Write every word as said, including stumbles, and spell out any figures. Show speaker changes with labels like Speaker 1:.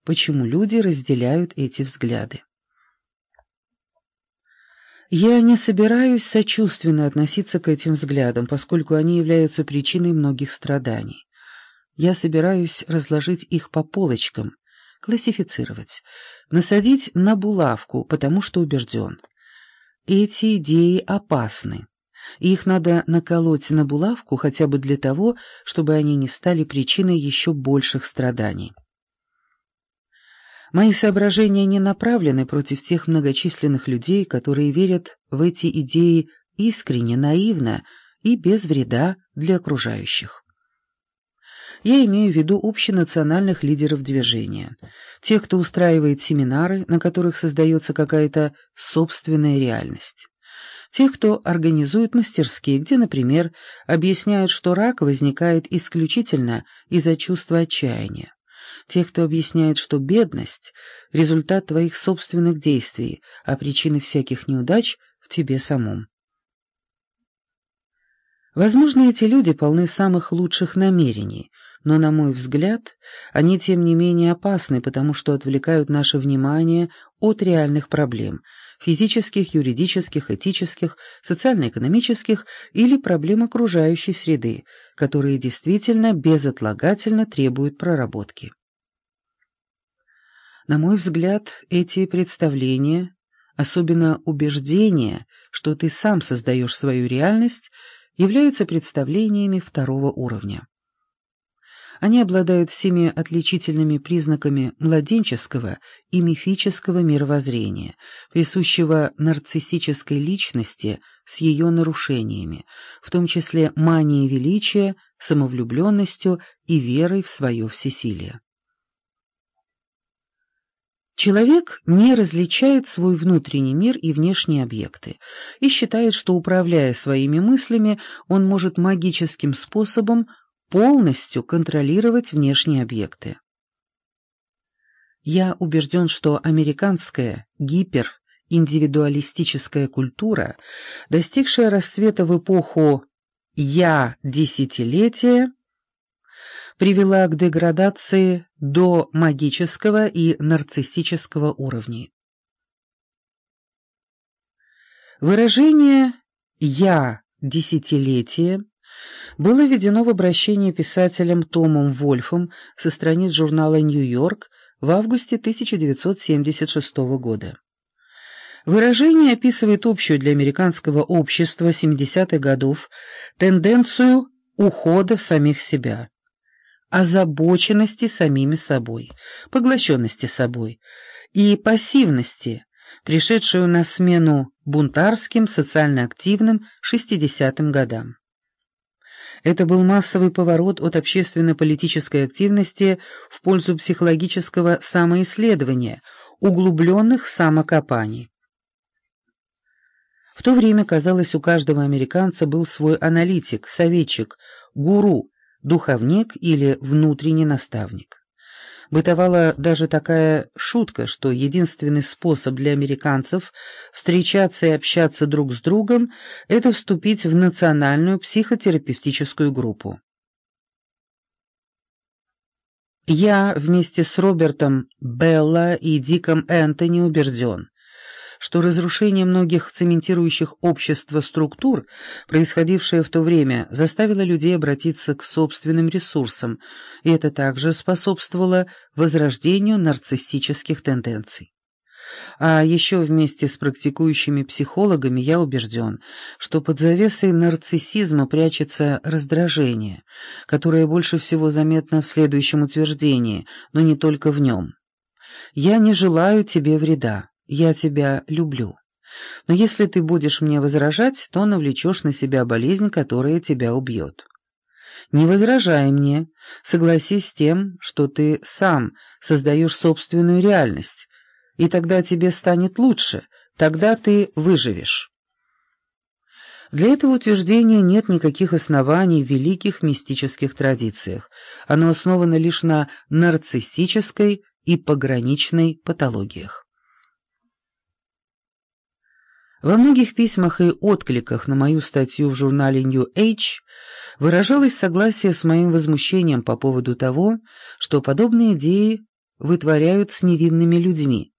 Speaker 1: почему люди разделяют эти взгляды. Я не собираюсь сочувственно относиться к этим взглядам, поскольку они являются причиной многих страданий. Я собираюсь разложить их по полочкам, классифицировать, насадить на булавку, потому что убежден. Эти идеи опасны, и их надо наколоть на булавку хотя бы для того, чтобы они не стали причиной еще больших страданий. Мои соображения не направлены против тех многочисленных людей, которые верят в эти идеи искренне, наивно и без вреда для окружающих. Я имею в виду общенациональных лидеров движения, тех, кто устраивает семинары, на которых создается какая-то собственная реальность, тех, кто организует мастерские, где, например, объясняют, что рак возникает исключительно из-за чувства отчаяния, тех, кто объясняет, что бедность — результат твоих собственных действий, а причины всяких неудач в тебе самом. Возможно, эти люди полны самых лучших намерений, но, на мой взгляд, они тем не менее опасны, потому что отвлекают наше внимание от реальных проблем — физических, юридических, этических, социально-экономических или проблем окружающей среды, которые действительно безотлагательно требуют проработки. На мой взгляд, эти представления, особенно убеждение, что ты сам создаешь свою реальность, являются представлениями второго уровня. Они обладают всеми отличительными признаками младенческого и мифического мировоззрения, присущего нарциссической личности с ее нарушениями, в том числе манией величия, самовлюбленностью и верой в свое всесилие. Человек не различает свой внутренний мир и внешние объекты и считает, что, управляя своими мыслями, он может магическим способом полностью контролировать внешние объекты. Я убежден, что американская гипериндивидуалистическая культура, достигшая расцвета в эпоху «я-десятилетия», привела к деградации до магического и нарциссического уровней. Выражение «я-десятилетие» было введено в обращение писателем Томом Вольфом со страниц журнала «Нью-Йорк» в августе тысяча девятьсот семьдесят шестого года. Выражение описывает общую для американского общества семидесятых годов тенденцию ухода в самих себя, озабоченности самими собой, поглощенности собой и пассивности, пришедшую на смену бунтарским, социально активным шестидесятым годам. Это был массовый поворот от общественно-политической активности в пользу психологического самоисследования, углубленных самокопаний. В то время, казалось, у каждого американца был свой аналитик, советчик, гуру, духовник или внутренний наставник. Бытовала даже такая шутка, что единственный способ для американцев встречаться и общаться друг с другом — это вступить в национальную психотерапевтическую группу. Я вместе с Робертом Белла и Диком Энтони убежден, что разрушение многих цементирующих общество структур, происходившее в то время, заставило людей обратиться к собственным ресурсам, и это также способствовало возрождению нарциссических тенденций. А еще вместе с практикующими психологами я убежден, что под завесой нарциссизма прячется раздражение, которое больше всего заметно в следующем утверждении, но не только в нем. «Я не желаю тебе вреда. Я тебя люблю. Но если ты будешь мне возражать, то навлечешь на себя болезнь, которая тебя убьет. Не возражай мне, согласись с тем, что ты сам создаешь собственную реальность, и тогда тебе станет лучше, тогда ты выживешь». Для этого утверждения нет никаких оснований в великих мистических традициях. Оно основано лишь на нарциссической и пограничной патологиях. Во многих письмах и откликах на мою статью в журнале New Age выражалось согласие с моим возмущением по поводу того, что подобные идеи вытворяют с невинными людьми.